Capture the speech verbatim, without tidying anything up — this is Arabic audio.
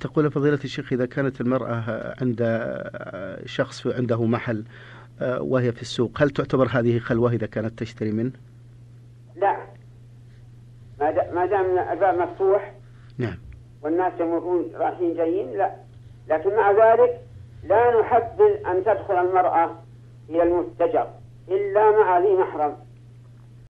تقول فضيلة الشيخ إذا كانت المرأة عند شخص عنده محل وهي في السوق، هل تعتبر هذه خلوة إذا كانت تشتري منه؟ لا، ما دام الباب مفتوح نعم والناس يمرون رايحين جايين لا، لكن مع ذلك لا نحبذ أن تدخل المرأة إلى المتجر إلا مع ذي محرم.